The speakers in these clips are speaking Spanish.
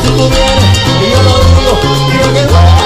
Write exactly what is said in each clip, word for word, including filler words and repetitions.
Si tú vienes, y yo lo digo, digo que duela.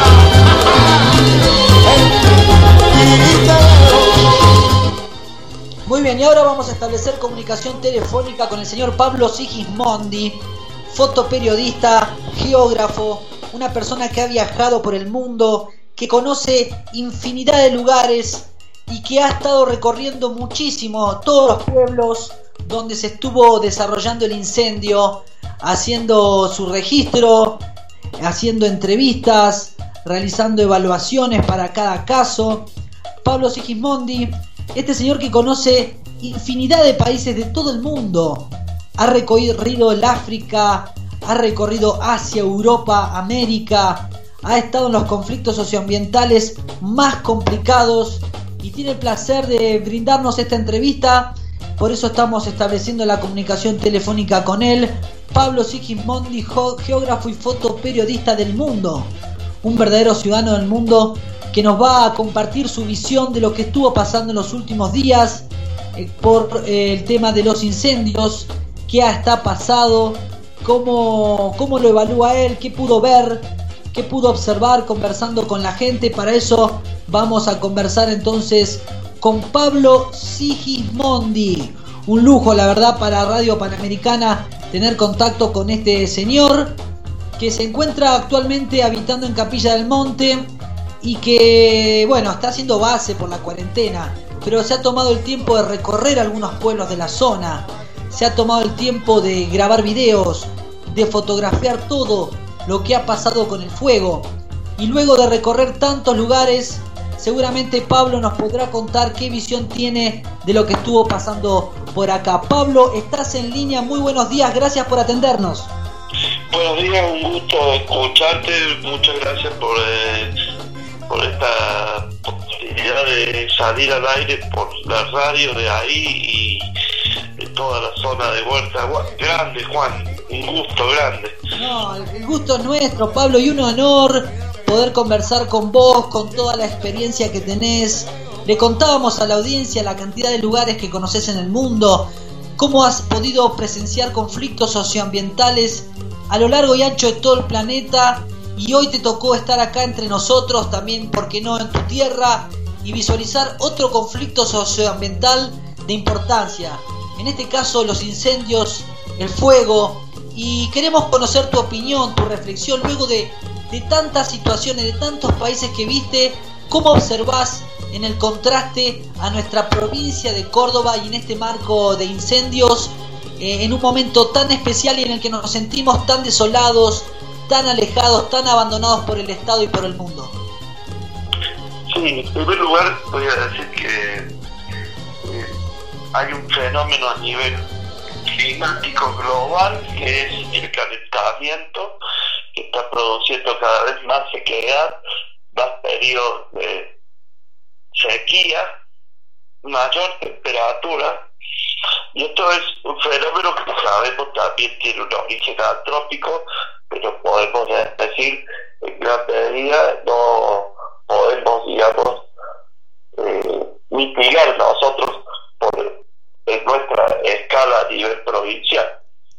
Muy bien, y ahora vamos a establecer comunicación telefónica con el señor Pablo Sigismondi, fotoperiodista, geógrafo, una persona que ha viajado por el mundo, que conoce infinidad de lugares y que ha estado recorriendo muchísimo todos los pueblos donde se estuvo desarrollando el incendio, haciendo su registro, haciendo entrevistas, realizando evaluaciones para cada caso. Pablo Sigismondi, este señor que conoce infinidad de países de todo el mundo, ha recorrido el África, ha recorrido Asia, Europa, América, ha estado en los conflictos socioambientales más complicados y tiene el placer de brindarnos esta entrevista. Por eso estamos estableciendo la comunicación telefónica con él. Pablo Sigismondi, geógrafo y fotoperiodista del mundo, un verdadero ciudadano del mundo que nos va a compartir su visión de lo que estuvo pasando en los últimos días eh, por eh, el tema de los incendios, qué está pasado, cómo, cómo lo evalúa él, qué pudo ver, qué pudo observar conversando con la gente. Para eso vamos a conversar entonces con Pablo Sigismondi. Un lujo, la verdad, para Radio Panamericana tener contacto con este señor que se encuentra actualmente habitando en Capilla del Monte y que, bueno, está haciendo base por la cuarentena, pero se ha tomado el tiempo de recorrer algunos pueblos de la zona, se ha tomado el tiempo de grabar videos, de fotografiar todo lo que ha pasado con el fuego, y luego de recorrer tantos lugares, seguramente Pablo nos podrá contar qué visión tiene de lo que estuvo pasando por acá. Pablo, estás en línea, muy buenos días, gracias por atendernos. Buenos días, un gusto escucharte, muchas gracias por, eh, por esta posibilidad de salir al aire por la radio de ahí y de toda la zona de Huerta Grande. Juan, un gusto grande. No, el gusto es nuestro, Pablo, y un honor poder conversar con vos, con toda la experiencia que tenés. Le contábamos a la audiencia la cantidad de lugares que conoces en el mundo, cómo has podido presenciar conflictos socioambientales a lo largo y ancho de todo el planeta, y hoy te tocó estar acá entre nosotros también, ¿por qué no?, en tu tierra, y visualizar otro conflicto socioambiental de importancia, en este caso los incendios, el fuego, y queremos conocer tu opinión, tu reflexión luego de, de tantas situaciones, de tantos países que viste. ¿Cómo observás en el contraste a nuestra provincia de Córdoba y en este marco de incendios, eh, en un momento tan especial y en el que nos sentimos tan desolados, tan alejados, tan abandonados por el Estado y por el mundo? Sí, en primer lugar voy a decir que eh, hay un fenómeno a nivel climático global que es el calentamiento, que está produciendo cada vez más sequedad, más periodos de sequía, mayor temperatura, y esto es un fenómeno que sabemos también tiene un origen antrópico, pero podemos decir en gran medida no podemos, digamos, eh, mitigar nosotros por, en nuestra escala a nivel provincial.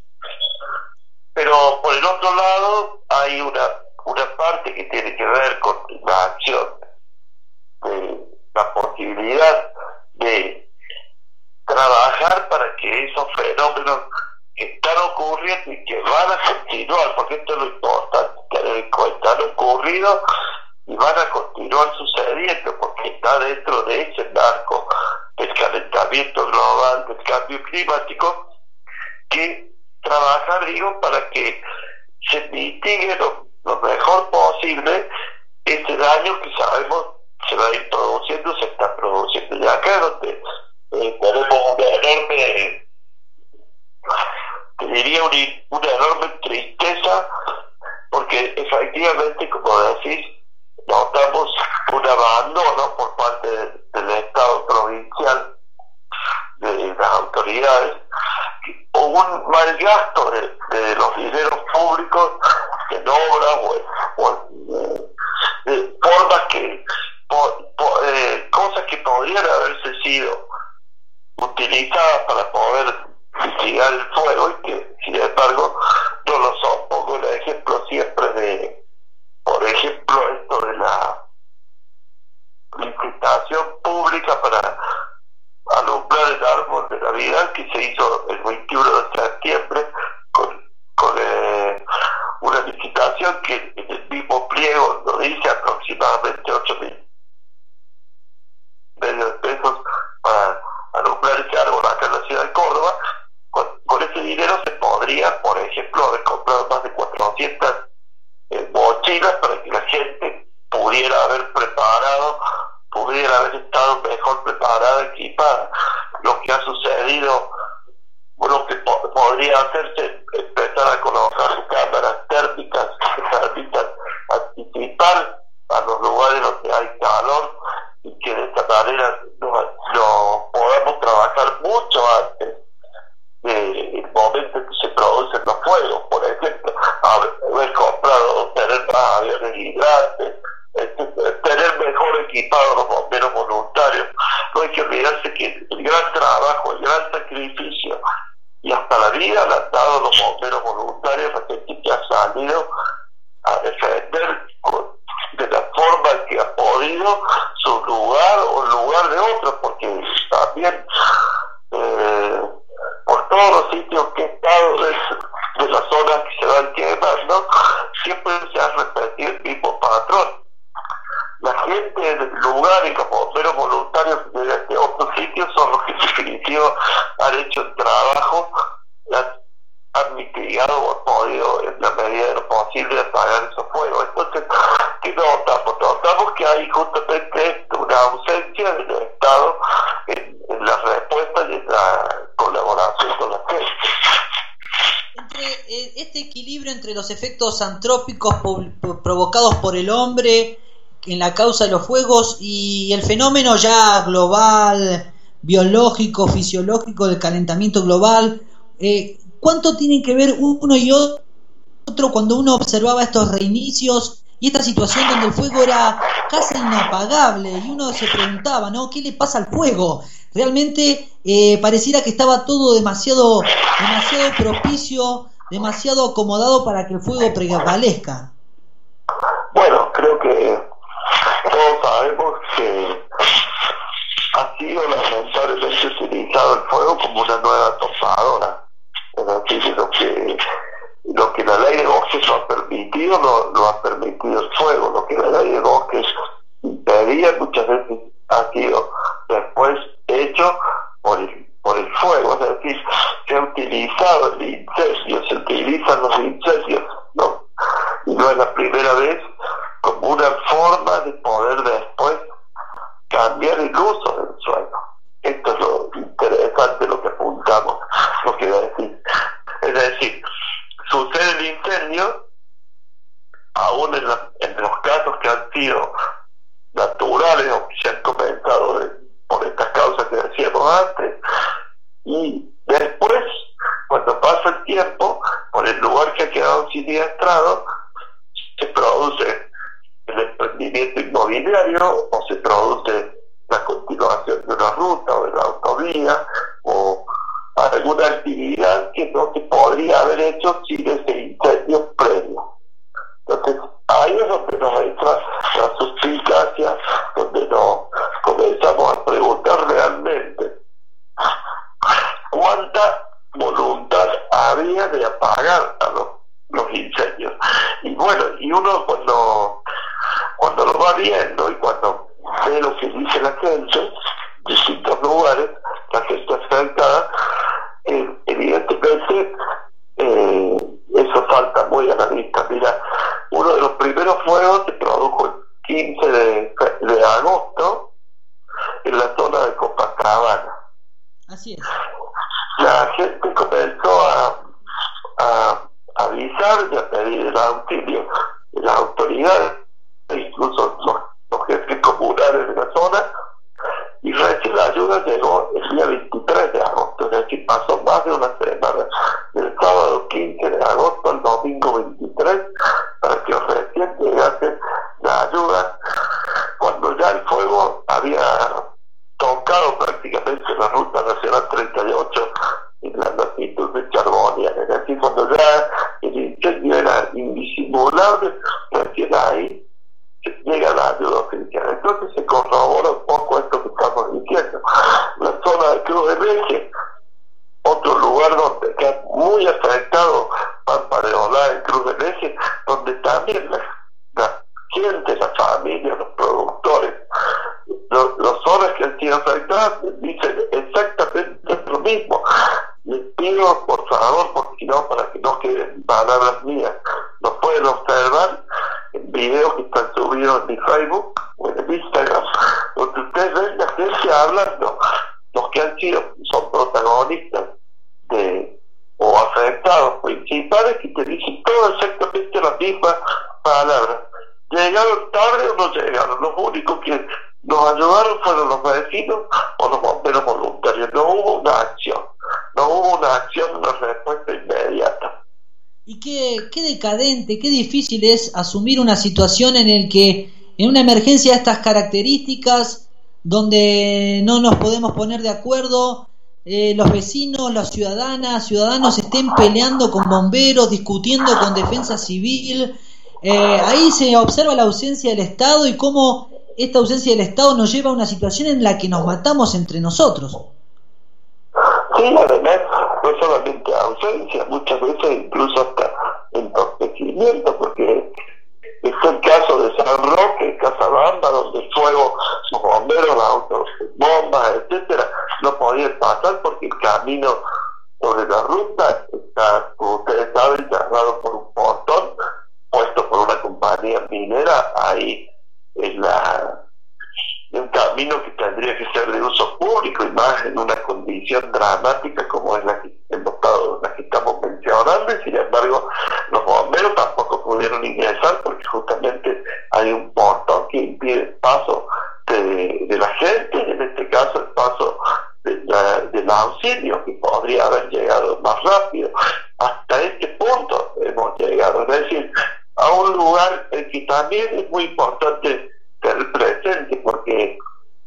Pero por el otro lado hay una, una parte que tiene que ver con la acción, de la posibilidad de trabajar para que esos fenómenos que están ocurriendo y que van a continuar, porque esto es lo importante, tener en cuenta, han ocurrido y van a continuar sucediendo, porque está dentro de ese marco del calentamiento global, del cambio climático, que trabajar, digo, para que se mitigue lo, lo mejor posible ese daño que sabemos se va a ir produciendo, se está produciendo. Y acá es donde eh, tenemos una enorme, te diría una, una enorme tristeza, porque efectivamente, como decís, notamos un abandono por parte de, del Estado provincial, de las autoridades, o un mal gasto de, de los dineros públicos en obras o, o en eh, formas que por, por, eh, cosas que podrían haberse sido utilizadas para poder mitigar el fuego y que sin embargo no lo son. Pongo el licitación que en el mismo pliego lo dice, aproximadamente ocho mil de pesos para alumbrar ese árbol acá en la ciudad de Córdoba. Con, con ese dinero se podría, por ejemplo, haber comprado más de cuatrocientas eh, mochilas para que la gente pudiera haber preparado, pudiera haber estado mejor preparada, equipada. Lo que ha sucedido, bueno, que po- podría hacerse, empezar a colocar cámaras térmicas que permitan anticipar a los lugares donde hay calor y que de esta manera lo, lo podamos trabajar mucho antes del momento en que se producen los fuegos. Por ejemplo, haber comprado, tener más aviones hidrantes, tener mejor equipados los bomberos voluntarios. No hay que olvidarse que el gran trabajo, el gran sacrificio y hasta la vida le han dado los bomberos voluntarios, la gente que ha salido a defender de la forma que ha podido su lugar o el lugar de otros, porque también eh, por todos los sitios que he estado de, de las zonas que se van quemando, siempre se ha repetido el mismo patrón. La gente del lugar y los bomberos voluntarios de, de otros sitios son los que en definitiva han hecho el trabajo, han, han mitigado o han podido en la medida de lo posible apagar esos fuegos. Entonces, ¿qué notamos? Notamos que hay justamente una ausencia del Estado en, en la respuesta y en la colaboración con la gente. Entre eh, este equilibrio entre los efectos antrópicos po- po- provocados por el hombre en la causa de los fuegos y el fenómeno ya global, biológico, fisiológico del calentamiento global, eh, ¿cuánto tienen que ver uno y otro cuando uno observaba estos reinicios y esta situación donde el fuego era casi inapagable y uno se preguntaba, ¿no? ¿Qué le pasa al fuego? Realmente eh, pareciera que estaba todo demasiado, demasiado propicio, demasiado acomodado para que el fuego prevalezca. Bueno, creo que todos sabemos que ha sido lamentablemente utilizado el fuego como una nueva topadora. Es decir, lo que, lo que la ley de bosques no ha permitido, no, no ha permitido el fuego. Lo que la ley de bosques impedía muchas veces ha sido después hecho por el, por el fuego. Es decir, se ha utilizado el incendio, se utilizan los incendios, ¿no? Y no es la primera vez, como una forma de poder después cambiar el uso del suelo. Esto es lo interesante, lo que apuntamos, lo que decir. Es decir, sucede el incendio, aún en, la, en los casos que han sido naturales o que se han comenzado de, por estas causas que decíamos antes, y después, cuando pasa el tiempo, por el lugar que ha quedado siniestrado, se produce el emprendimiento inmobiliario o se produce la continuación de una ruta o de la autovía o alguna actividad que no se podría haber hecho sin ese incendio previo. Entonces, ahí es donde nos entra la suspicacia, donde nos comenzamos a preguntar realmente cuánta voluntad había de apagar a los, los incendios. Y bueno, y uno cuando cuando lo va viendo y cuando ve lo que dice la gente en distintos lugares, la gente afectada, eh, evidentemente eh, eso salta muy a la vista. Mira, uno de los primeros fuegos se produjo el quince de, de agosto en la zona de Copacabana. Así es. La gente comenzó a, a avisar y a pedir el auxilio de las autoridades, incluso los, los jefes comunales de la zona, y recién la ayuda llegó el día veintitrés de agosto, es decir, pasó más de una semana, del sábado quince de agosto al domingo veintitrés, para que recién llegase la ayuda, cuando ya el fuego había tocado prácticamente la ruta nacional treinta y ocho en la latitud de Charbonia, es decir, cuando ya el incendio era indisimulable, recién ahí llega la ayuda oficial. Entonces se corrobora un poco esto que estamos diciendo. La zona de Cruz del Eje, otro lugar donde está muy afectado, Pampa de Olá en Cruz del Eje, donde también la, la gente, la familia, los productores, los, los hombres que han sido afectados dicen exactamente lo mismo. Les pido por favor, porque no, para que no queden palabras mías, los pueden observar en videos que están subidos en mi Facebook o en el Instagram, donde ustedes ven la gente hablando, los que han sido, son protagonistas de o afectados principales, que te dicen todo exactamente las mismas palabras. ¿Llegaron tarde o no llegaron? Los únicos que nos ayudaron fueron los vecinos o los bomberos voluntarios. No hubo una acción, no hubo una acción, una respuesta inmediata. Y qué, qué decadente, qué difícil es asumir una situación en el que en una emergencia de estas características, donde no nos podemos poner de acuerdo, eh, los vecinos, las ciudadanas, ciudadanos estén peleando con bomberos, discutiendo con defensa civil. Eh, ahí se observa la ausencia del Estado y cómo esta ausencia del Estado nos lleva a una situación en la que nos matamos entre nosotros. Sí, además, no solamente ausencia, muchas veces incluso hasta entorpecimiento, porque es el caso de San Roque, Casabamba, donde el fuego, los bomberos, las autos, bombas, etcétera, no podían pasar porque el camino sobre la ruta está, como ustedes saben, cerrado por un portón puesto por una compañía minera ahí en la en un camino que tendría que ser de uso público, y más en una condición dramática como es la que, hemos estado, la que estamos mencionando, y sin embargo los bomberos tampoco pudieron ingresar porque justamente hay un portón que impide el paso de, de la gente, en este caso el paso de la, del auxilio, que podría haber llegado más rápido. Hasta este punto hemos llegado, es decir, a un lugar en que también es muy importante ser presente, porque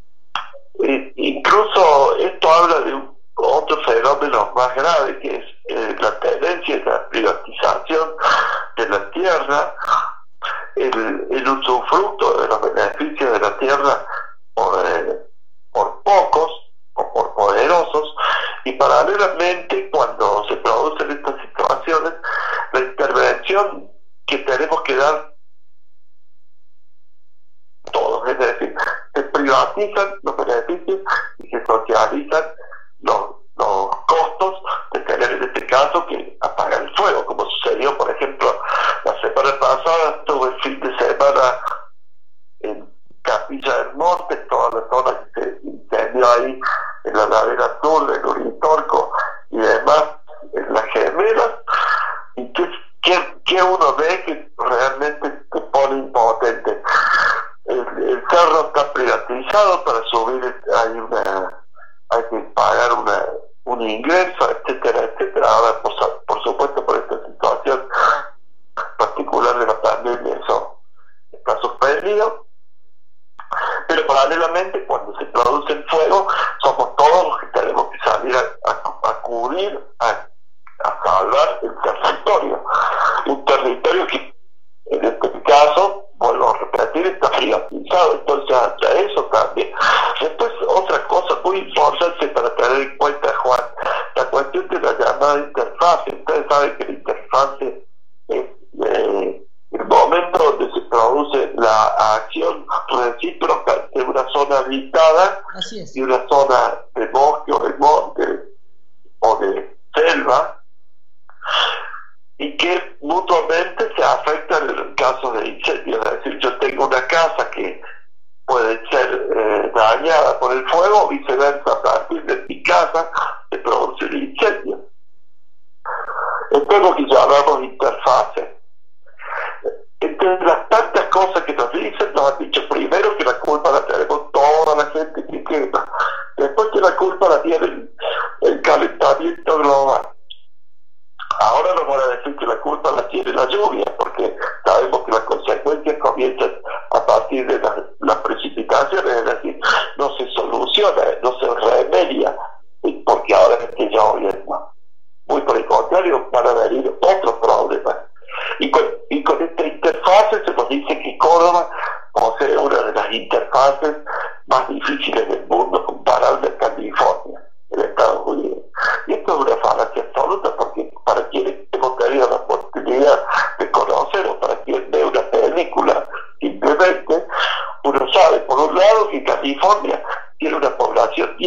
eh, incluso esto habla de un, otro fenómeno más grave, que es eh, la tendencia de la privatización de la tierra, el, el usufructo de los beneficios de la tierra por, eh, por pocos o por poderosos, y paralelamente cuando se producen estas situaciones, la intervención que tenemos que dar todos, es decir, se privatizan los beneficios y se socializan los, los costos de tener, en este caso, que apagar el fuego, como sucedió, por ejemplo, la semana pasada. Estuve el fin de semana en Capilla del Monte, toda la zona que se incendió ahí en la ladera sur, en Uritorco y demás, en las gemelas, y que, que, que uno ve que realmente se pone impotente. El, el cerro está privatizado, para subir hay una hay que pagar una un ingreso, etcétera, etcétera. Ahora, por, por supuesto, por esta situación particular de la pandemia, eso está suspendido. Pero paralelamente, cuando se produce el fuego, somos todos los que tenemos que salir a, a, a acudir a, a salvar el territorio. Un territorio que, en este caso, vuelvo a repetir, está privatizado. Entonces, hasta eso también. Después, otra cosa muy importante para tener en cuenta, Juan, la cuestión de la llamada interfase. Ustedes saben que la interfase es eh, el momento donde se produce la acción recíproca de una zona habitada y una zona de bosque o de monte o de selva, y que mutuamente se afectan en el caso de incendios. Es decir, yo tengo una casa que puede ser eh, dañada por el fuego, o viceversa, a partir de mi casa se produce el incendio. Esto es lo que llamamos interfase. Entre las tantas cosas que nos dicen, nos han dicho primero que la culpa la tenemos toda la gente que quema, después que la culpa la tiene el, el calentamiento global. Ahora nos van a decir que la culpa la tiene la lluvia, porque sabemos que las consecuencias comienzan a partir de las, las precipitaciones, es decir, no se soluciona, no se remedia, porque ahora es que llueve más. Muy por el contrario, van a venir otros problemas. Y con, y con esta interfase se nos dice que Córdoba posee una de las interfaces más difíciles del mundo, comparable a California, en Estados Unidos. Y esto es una falacia absoluta, porque para quienes hemos tenido la oportunidad de conocer, o para quien ve una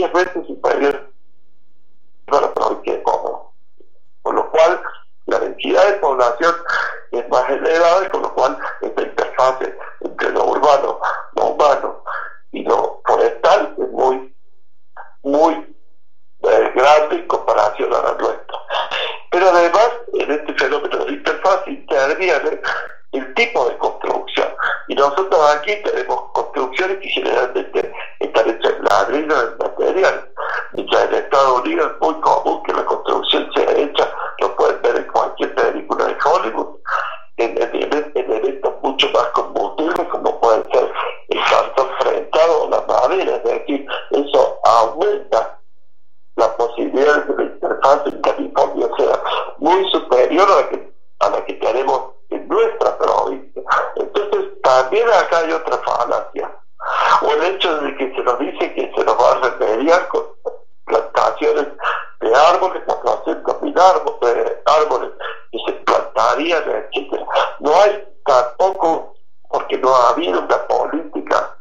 diez veces superior a la provincia de Córdoba, con lo cual la densidad de población es más elevada y con lo cual esta interfase entre lo urbano, lo humano y lo forestal es muy, muy eh, grande en comparación a la nuestra. Pero además, en este fenómeno de interfaz interviene el tipo de construcción. Y nosotros aquí tenemos construcciones que generalmente están hechas en ladrillo, en material. Mientras en Estados Unidos es muy común que la construcción sea hecha, lo pueden ver en cualquier película de Hollywood, en, en, en eventos mucho más combustibles, como puede ser el cartón frentado o la madera. Es decir, eso aumenta la posibilidad de que la interfaz en California sea muy superior a la que, a la que tenemos en nuestra provincia. Entonces también acá hay otra falacia, o el hecho de que se nos dice que se nos va a remediar con plantaciones de árboles, cuatrocientos mil árboles, árboles que se plantarían, etcétera. No hay tampoco, porque no ha habido una política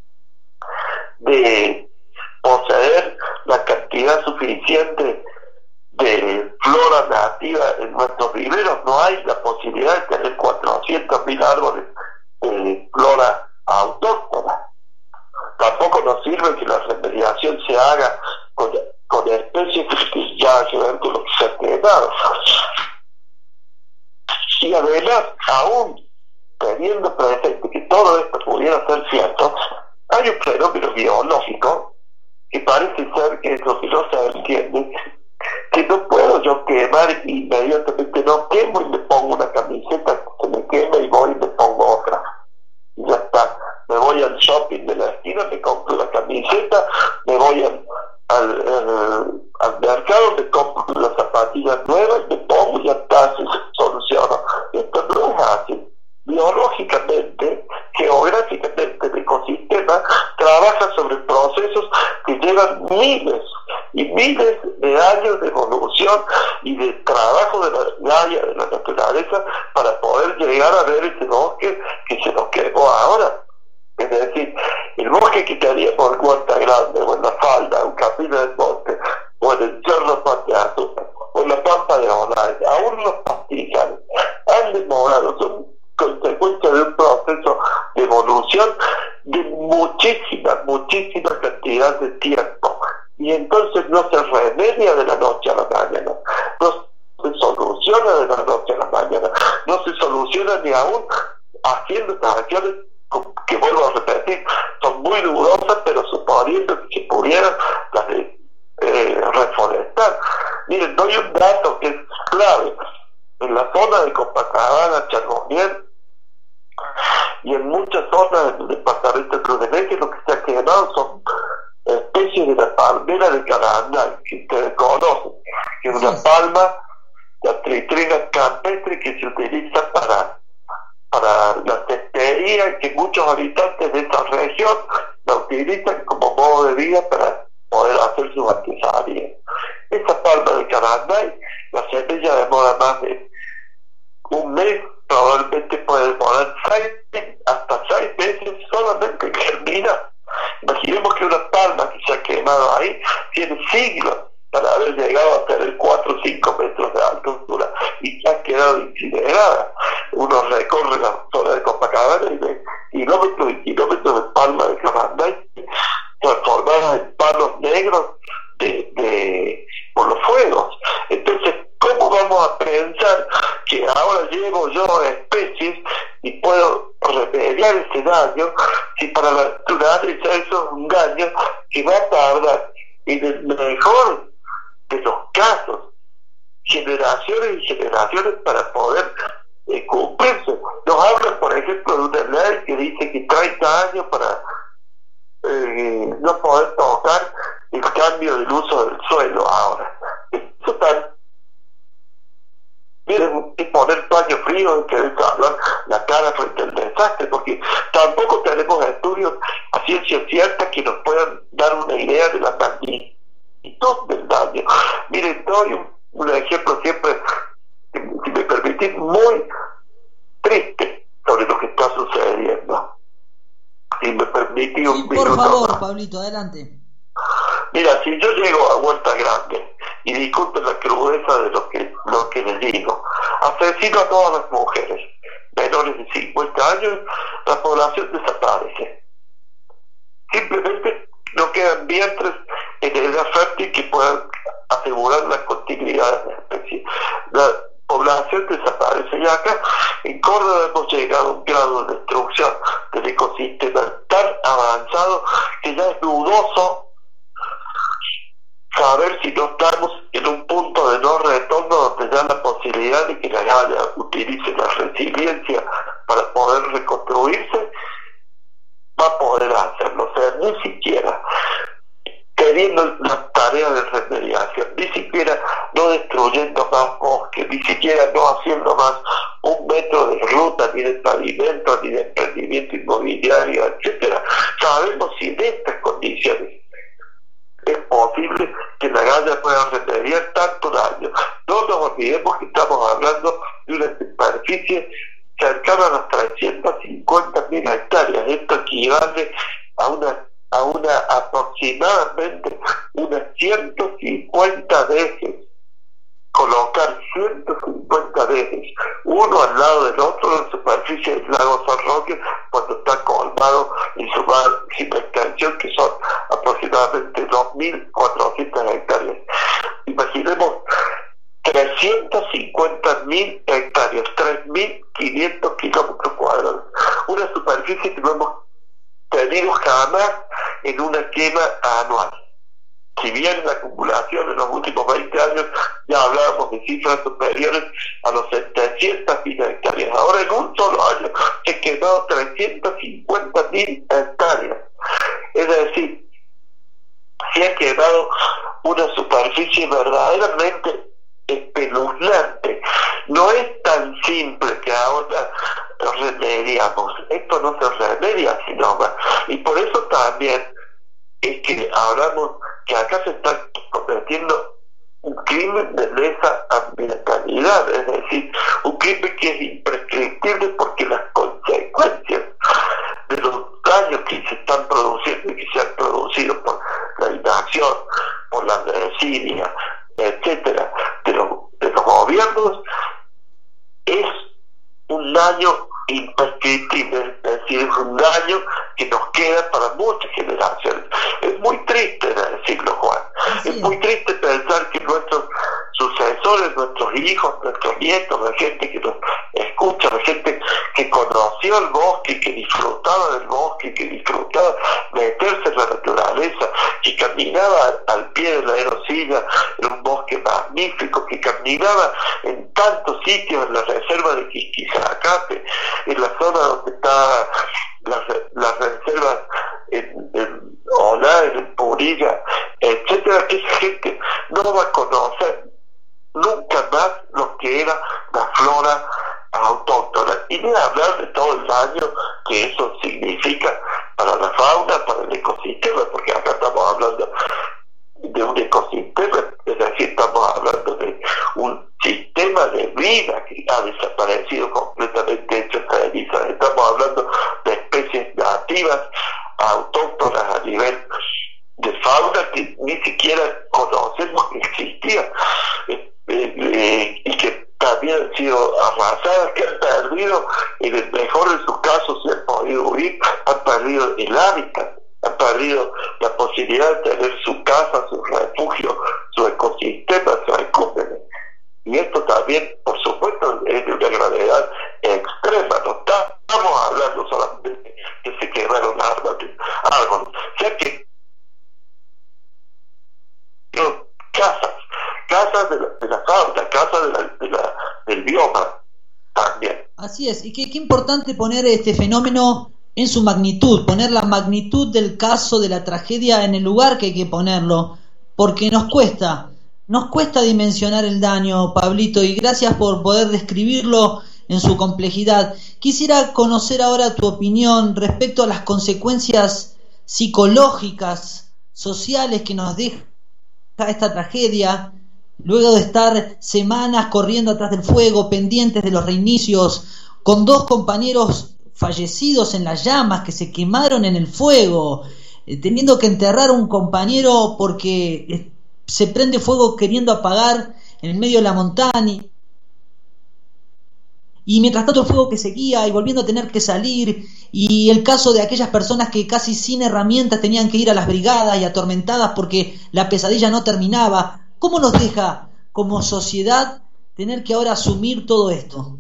de poseer la cantidad suficiente de flora nativa en nuestros viveros. No hay la posibilidad de tener cuatrocientos mil árboles de flora autóctona. Tampoco nos sirve que la remediación se haga con, con especies que ya que ver con lo que se ha quedado. Y además, aún teniendo presente que todo esto pudiera ser cierto, hay un fenómeno biológico que parece ser que es lo que no se entiende, que no puedo yo quemar inmediatamente, no quemo y me pongo una camiseta que se me quema y voy y me pongo otra. Y ya está. Me voy al shopping de la esquina, me compro la camiseta, me voy al, al, al, al mercado, me compro las zapatillas nuevas, me pongo y ya está, se soluciona. Esto no es así. Biológicamente, geográficamente, el ecosistema trabaja sobre procesos que llevan miles y miles de años de evolución y de trabajo de la área de la naturaleza para poder llegar a ver ese bosque que se nos quemó ahora. Es decir, el bosque que teníamos en Huerta Grande, o en la falda, en Capilla del Monte, o en el Cerro Parte Azúcar, o en la Pampa de Olay, aún los pastizales han demorado, son consecuencia de un proceso de evolución de muchísimas, muchísimas cantidades de tiempo. Y entonces no se remedia de la noche a la mañana, no se soluciona de la noche a la mañana, no se soluciona ni aún haciendo estas acciones que, vuelvo a repetir, son muy dudosas, pero suponiendo que se pudieran las de eh, reforestar. Miren, doy un dato que es clave. En la zona de Copacabana, Charbonnier, y en muchas zonas del departamento de Cruz del Eje, lo que se ha quedado son especies de la palmera de Caranday, que ustedes conocen, que es una palma, la tritrina campestre, que se utiliza para, para la cestería, que muchos habitantes de esta región la utilizan como modo de vida para poder hacer su artesanía. Esa palma de Caranday, la semilla demora más de un mes, probablemente puede demorar seis, hasta seis meses solamente en germinar. Imaginemos que una palma que se ha quemado ahí tiene siglos para haber llegado a tener cuatro o cinco metros de altura y ha quedado incinerada. Uno recorre la zona de Copacabana y ve kilómetros y kilómetros de palma de Caranday transformadas en palos negros de, de, por los fuegos. Entonces, ¿cómo vamos a pensar que ahora llevo yo especies y puedo remediar ese daño si para la naturaleza eso es un daño que va a tardar, en el mejor de los casos, generaciones y generaciones para poder eh, cumplirse? Nos hablan, por ejemplo, de una ley que dice que treinta años para eh, no poder tocar el cambio del uso del suelo ahora. Eso tan miren, es poner paño frío en que hablar la cara frente al desastre, porque tampoco tenemos estudios a ciencia cierta que nos puedan dar una idea de la magnitud del daño. Miren, doy un, un ejemplo siempre, si me permitís, muy triste sobre lo que está sucediendo. Si me permitís un sí, minuto. por favor, Pablito, adelante. Mira, si yo llego a Huerta Grande, y disculpen la crudeza de lo que, lo que les digo, asesino a todas las mujeres menores de cincuenta años, la población desaparece. Simplemente no quedan vientres en edad fértil que puedan asegurar la continuidad de la especie. La población desaparece, y acá en Córdoba hemos llegado a un grado de destrucción del ecosistema tan avanzado que ya es dudoso saber si no estamos en un punto de no retorno donde ya la posibilidad de que la Gaia utilice la resiliencia para poder reconstruirse va a poder hacerlo. O sea, ni siquiera teniendo las tareas de remediación, ni siquiera no destruyendo más bosques, ni siquiera no haciendo más un metro de ruta, ni de pavimento, ni de emprendimiento inmobiliario, etcétera. Sabemos si en estas condiciones es posible que la Gaia pueda remediar tanto daño. No nos olvidemos que estamos hablando de una superficie cercana a las trescientas cincuenta mil hectáreas. Esto equivale a una a una aproximadamente unas ciento cincuenta veces, colocar ciento cincuenta veces uno al lado del otro en la superficie del lago San Roque cuando está colmado en su máxima extensión, que son aproximadamente dos mil cuatrocientas hectáreas. Imaginemos trescientas cincuenta mil hectáreas, tres mil quinientos kilómetros cuadrados, una superficie que no hemos tenido jamás en una quema anual. Si bien la acumulación en los últimos veinte años ya hablábamos de cifras superiores a los setecientas mil hectáreas, ahora en un solo año se han quemado trescientas cincuenta mil hectáreas. Es decir, se ha quemado una superficie verdaderamente espeluznante. No es tan simple que ahora remediamos. Esto no se remedia sino más. Y por eso también es que hablamos que acá se está cometiendo un crimen de lesa ambientalidad, es decir, un crimen que es imprescriptible porque las consecuencias de los daños que se están produciendo y que se han producido por la inacción, por la desidia, etcétera, de los, de los gobiernos, es un daño imprescriptible, es decir, es un daño que nos queda para muchas generaciones. Es muy triste decirlo, Juan. Sí. Es muy triste pensar que nuestros sucesores, nuestros hijos, nuestros nietos, la gente que nos escucha, la gente que conoció el bosque, que disfrutaba del bosque, que disfrutaba meterse en la naturaleza, que caminaba al pie de la erosilla en un bosque magnífico, que caminaba en tantos sitios, en la reserva de Quisquisaracate, en la zona donde está las, las reservas en, en Olá, en Purilla, etcétera, que esa gente no va a conocer nunca más lo que era la flora autóctona, y ni hablar de todo el daño que eso significa para la fauna, para el ecosistema, porque acá estamos hablando de un ecosistema, es decir, estamos hablando de un sistema de vida que ha desaparecido completamente hecho cenizas. Estamos hablando de especies nativas, autóctonas a nivel de fauna que ni siquiera conocemos que existían, eh, eh, eh, y que también han sido arrasadas, que han perdido, en el mejor de sus casos se han podido huir, han perdido el hábitat, han perdido la posibilidad de tener su casa, su refugio, su ecosistema, su ecosistema. Y esto también, por supuesto, es de una gravedad extrema. No estamos hablando solamente de que se quemaron árboles, árboles. O sea que no, casas, casas de la, de la fauna, casas de la, de la, del bioma también. Así es, y qué, qué importante poner este fenómeno en su magnitud, poner la magnitud del caso, de la tragedia en el lugar que hay que ponerlo, porque nos cuesta, nos cuesta dimensionar el daño, Pablito, y gracias por poder describirlo en su complejidad. Quisiera conocer ahora tu opinión respecto a las consecuencias psicológicas, sociales que nos deja esta tragedia, luego de estar semanas corriendo atrás del fuego, pendientes de los reinicios, con dos compañeros fallecidos en las llamas que se quemaron en el fuego, eh, teniendo que enterrar a un compañero porque eh, se prende fuego queriendo apagar en el medio de la montaña, y mientras tanto el fuego que seguía y volviendo a tener que salir, y el caso de aquellas personas que casi sin herramientas tenían que ir a las brigadas y atormentadas porque la pesadilla no terminaba. ¿Cómo nos deja como sociedad tener que ahora asumir todo esto?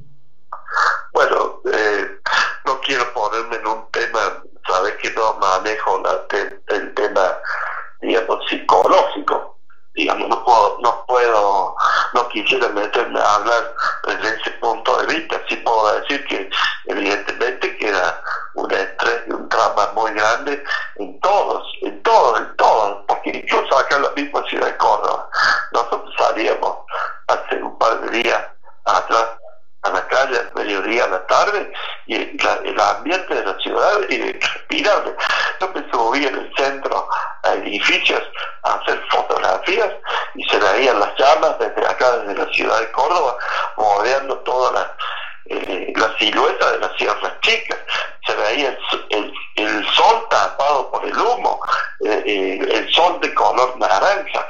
Bueno, eh, no quiero ponerme en un tema, sabes que no manejo la te, el tema, digamos, psicológico, digamos, no puedo, no puedo, no quisiera meterme a hablar desde ese punto de vista. Sí puedo decir que evidentemente queda un estrés y un trauma muy grande en todos, en todos, en todos, porque incluso acá en la misma ciudad de Córdoba, nosotros salíamos hace un par de días atrás a la calle al mediodía, a la tarde, y la, el ambiente de la ciudad era irrespirable. Yo me subí en el centro a edificios a hacer fotografías y se veían las llamas desde acá, desde la ciudad de Córdoba, bordeando toda la, eh, la silueta de las sierras chicas. Se veía el, el, el sol tapado por el humo, eh, eh, el sol de color naranja.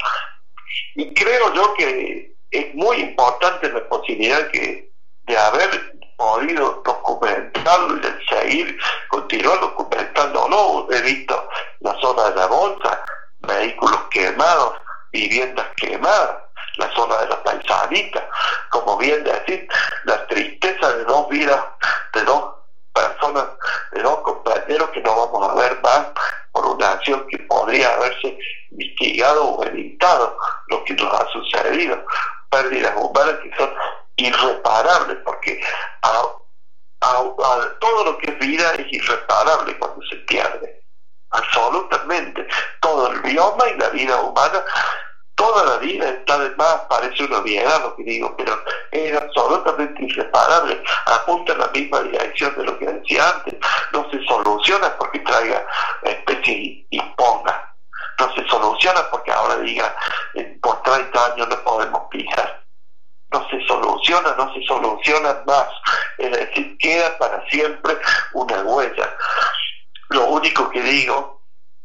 Y creo yo que es muy importante la posibilidad que de haber podido documentarlo y de seguir, continuar documentándolo. He visto la zona de la bolsa, vehículos quemados, viviendas quemadas, la zona de la paisanita, como bien decir, la tristeza de dos vidas, de dos personas, de dos compañeros que no vamos a ver más por una acción que podría haberse mitigado o evitado lo que nos ha sucedido. Pérdidas humanas que son irreparables, porque a, a, a todo lo que es vida es irreparable cuando se pierde, absolutamente. Todo el bioma y la vida humana, toda la vida está de más, parece una obviedad lo que digo, pero es absolutamente irreparable, apunta en la misma dirección de lo que decía antes. No se soluciona porque traiga especies y, y ponga, no se soluciona porque ahora diga eh, por treinta años no podemos pisar. No se soluciona, no se soluciona más. Es decir, queda para siempre una huella. Lo único que digo,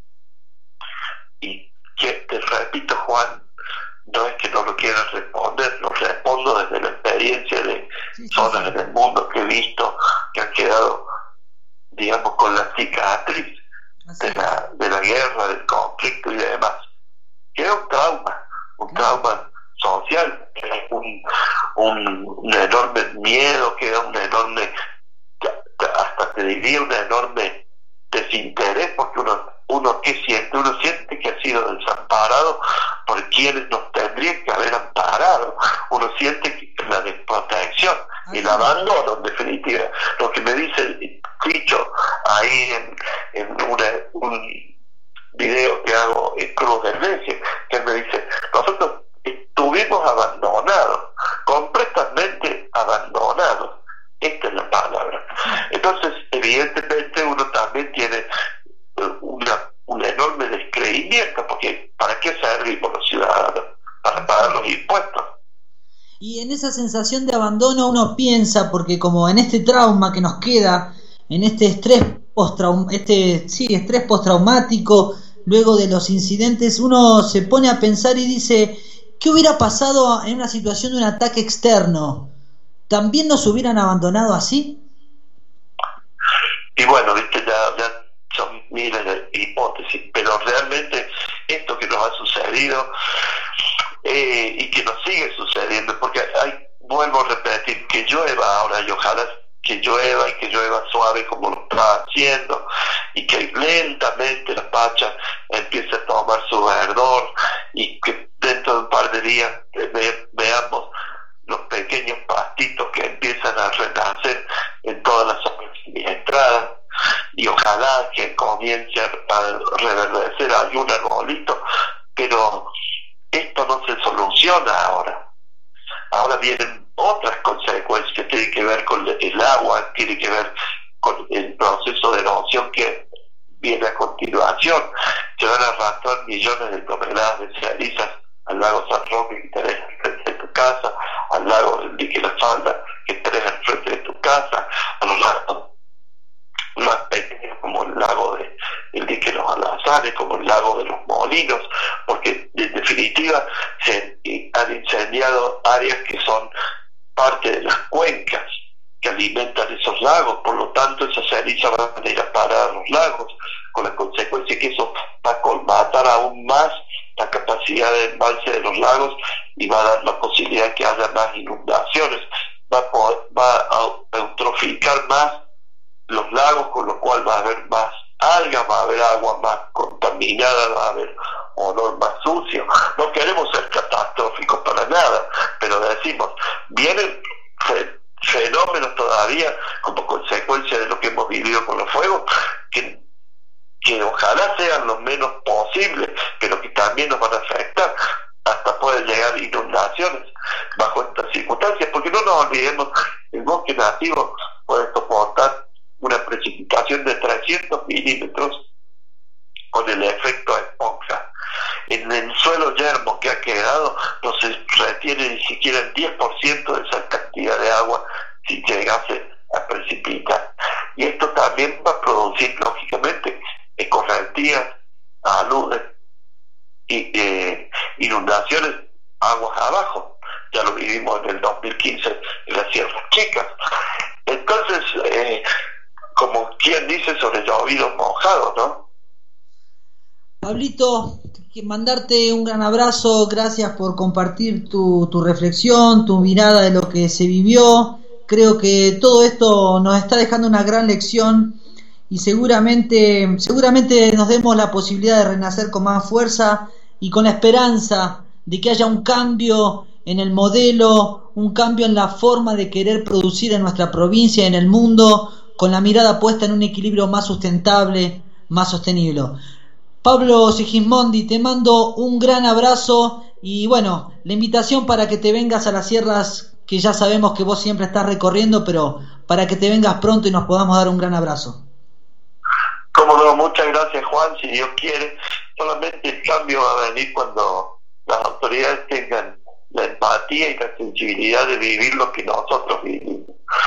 y que te repito, Juan, no es que no lo quiera responder, lo respondo desde la experiencia de zonas en el mundo que he visto que han quedado, digamos, con la cicatriz de la, de la guerra, del conflicto y demás. Queda un trauma, un trauma social, un, un, un enorme miedo, queda un enorme, hasta te diría un enorme desinterés, porque uno, uno ¿qué siente? Uno siente que ha sido desamparado por quienes nos tendrían que haber amparado. Uno siente que la desprotección y el abandono, en definitiva. Lo que me dice Chicho ahí en, en una, un video que hago en Cruz del Eje, que él me dice, nosotros estuvimos abandonados, completamente abandonados. Esta es la palabra. Entonces, evidentemente, uno también tiene una, un enorme descreimiento, porque ¿para qué servimos los ciudadanos? Para pagar los impuestos. Y en esa sensación de abandono uno piensa, porque como en este trauma que nos queda, en este estrés postraum, este sí, estrés postraumático, luego de los incidentes, uno se pone a pensar y dice, ¿qué hubiera pasado en una situación de un ataque externo? ¿También nos hubieran abandonado así? Y bueno, viste, ya, ya son miles de hipótesis, pero realmente esto que nos ha sucedido eh, y que nos sigue sucediendo, porque hay, vuelvo a repetir, que llueva ahora y ojalá que llueva y que llueva suave como lo está haciendo, y que lentamente la Pacha empiece a tomar su verdor y que dentro de un par de días ve, veamos los pequeños pastitos que empiezan a renacer en todas las zonas siniestradas, y ojalá que comience a reverdecer algún arbolito, pero esto no se soluciona ahora. Ahora vienen otras consecuencias que tienen que ver con el agua, tiene que ver con el proceso de erosión que viene a continuación. Se van a arrastrar millones de toneladas de cenizas al lago San Roque que tenés al frente de tu casa, al lago del dique La Falda que tenés al frente de tu casa, a los lagos más pequeños como el lago de el dique Los Alas artesanes como el lago de los Molinos, porque en definitiva se han incendiado áreas que son parte de las cuencas que alimentan esos lagos, por lo tanto esas cenizas van a ir a parar a los lagos, con la consecuencia que eso va a colmatar aún más la capacidad de embalse de los lagos y va a dar la posibilidad de que haya más inundaciones, va a, poder, va a eutroficar más los lagos, con lo cual va a haber más algas, va a haber agua más contaminada, va a haber olor más sucio. No queremos ser catastróficos para nada, pero decimos, vienen fenómenos todavía como consecuencia de lo que hemos vivido con los fuegos, que, que ojalá sean lo menos posible, pero que también nos van a afectar. Hasta pueden llegar inundaciones bajo estas circunstancias, porque no nos olvidemos, el bosque nativo puede soportar una precipitación de trescientos milímetros con el efecto esponja. En el suelo yermo que ha quedado no se retiene ni siquiera el diez por ciento de esa cantidad de agua si llegase a precipitar. Y esto también va a producir, lógicamente, escorrentías, aludes y eh, inundaciones aguas abajo. Ya lo vivimos en el dos mil quince en las Sierras Chicas. Entonces, eh, como quien dice, sobre llovidos mojados, ¿no? Pablito, mandarte un gran abrazo, gracias por compartir tu, tu reflexión, tu mirada de lo que se vivió. Creo que todo esto nos está dejando una gran lección y seguramente, seguramente nos demos la posibilidad de renacer con más fuerza y con la esperanza de que haya un cambio en el modelo, un cambio en la forma de querer producir en nuestra provincia y en el mundo, con la mirada puesta en un equilibrio más sustentable, más sostenible. Pablo Sigismondi, te mando un gran abrazo y bueno, la invitación para que te vengas a las sierras que ya sabemos que vos siempre estás recorriendo, pero para que te vengas pronto y nos podamos dar un gran abrazo. Como no, muchas gracias, Juan, si Dios quiere. Solamente el cambio va a venir cuando las autoridades tengan la empatía y la sensibilidad de vivir lo que nosotros vivimos.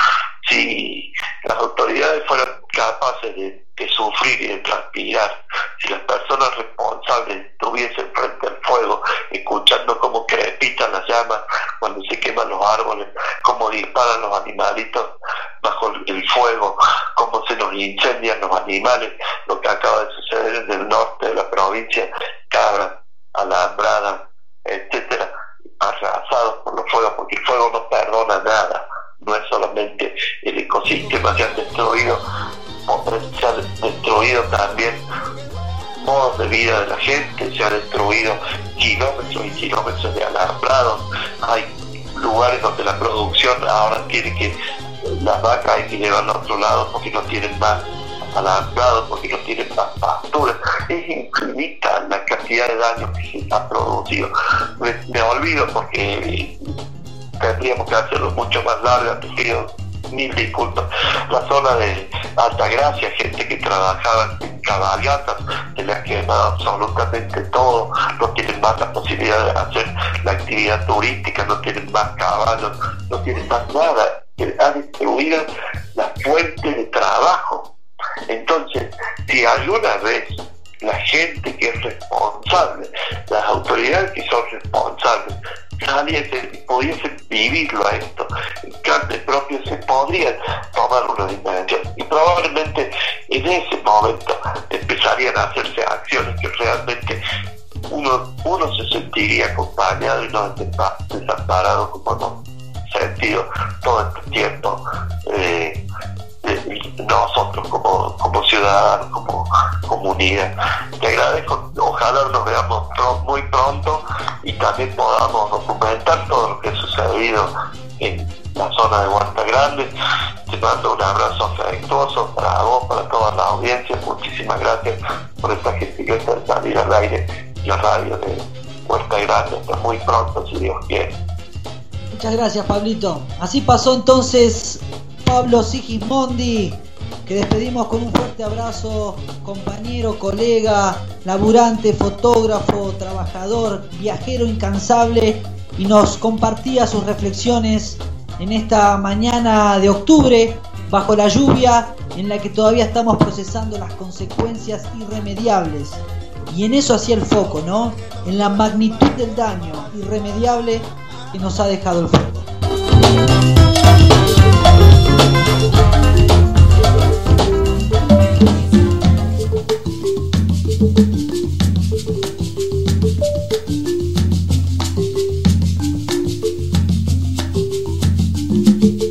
Si las autoridades fueran capaces de, de sufrir y de transpirar, si las personas responsables estuviesen frente al fuego, escuchando cómo crepitan las llamas cuando se queman los árboles, cómo disparan los animalitos bajo el fuego, cómo se nos incendian los animales, lo que acaba de suceder en el norte de la provincia, cabras, alambradas, etcétera, arrasados por los fuegos, porque el fuego no perdona nada. No es solamente el ecosistema que han destruido, se ha destruido también modos de vida de la gente, se ha destruido kilómetros y kilómetros de alambrados. Hay lugares donde la producción ahora tiene que, las vacas hay que llevarlas a otro lado porque no tienen más alambrados, porque no tienen más pasturas. Es infinita la cantidad de daño que se ha producido. Me, me olvido porque tendríamos que hacerlo mucho más larga, te pido mil disculpas. La zona de Altagracia, gente que trabajaba en cabalgatas, se le ha quemado absolutamente todo, no tienen más la posibilidad de hacer la actividad turística, no tienen más caballos, no tienen más nada, ha destruido la fuente de trabajo. Entonces, si alguna vez la gente que es responsable, las autoridades que son responsables, saliesen y pudiesen vivirlo a esto en carne propia, se podría tomar una dimensión y probablemente en ese momento empezarían a hacerse acciones que realmente uno, uno se sentiría acompañado y no desamparado como hemos sentido todo este tiempo. Eh, nosotros como, como ciudadanos, como comunidad. Te agradezco, ojalá nos veamos pro, muy pronto y también podamos documentar todo lo que ha sucedido en la zona de Huerta Grande. Te mando un abrazo afectuoso para vos, para toda la audiencia. Muchísimas gracias por esta gentileza de salir al aire y la radio de Huerta Grande. Hasta muy pronto, si Dios quiere. Muchas gracias, Pablito. Así pasó entonces Pablo Sigismondi, que despedimos con un fuerte abrazo, compañero, colega, laburante, fotógrafo, trabajador, viajero incansable, y nos compartía sus reflexiones en esta mañana de octubre, bajo la lluvia en la que todavía estamos procesando las consecuencias irremediables. Y en eso hacía el foco, ¿no? En la magnitud del daño irremediable que nos ha dejado el fuego.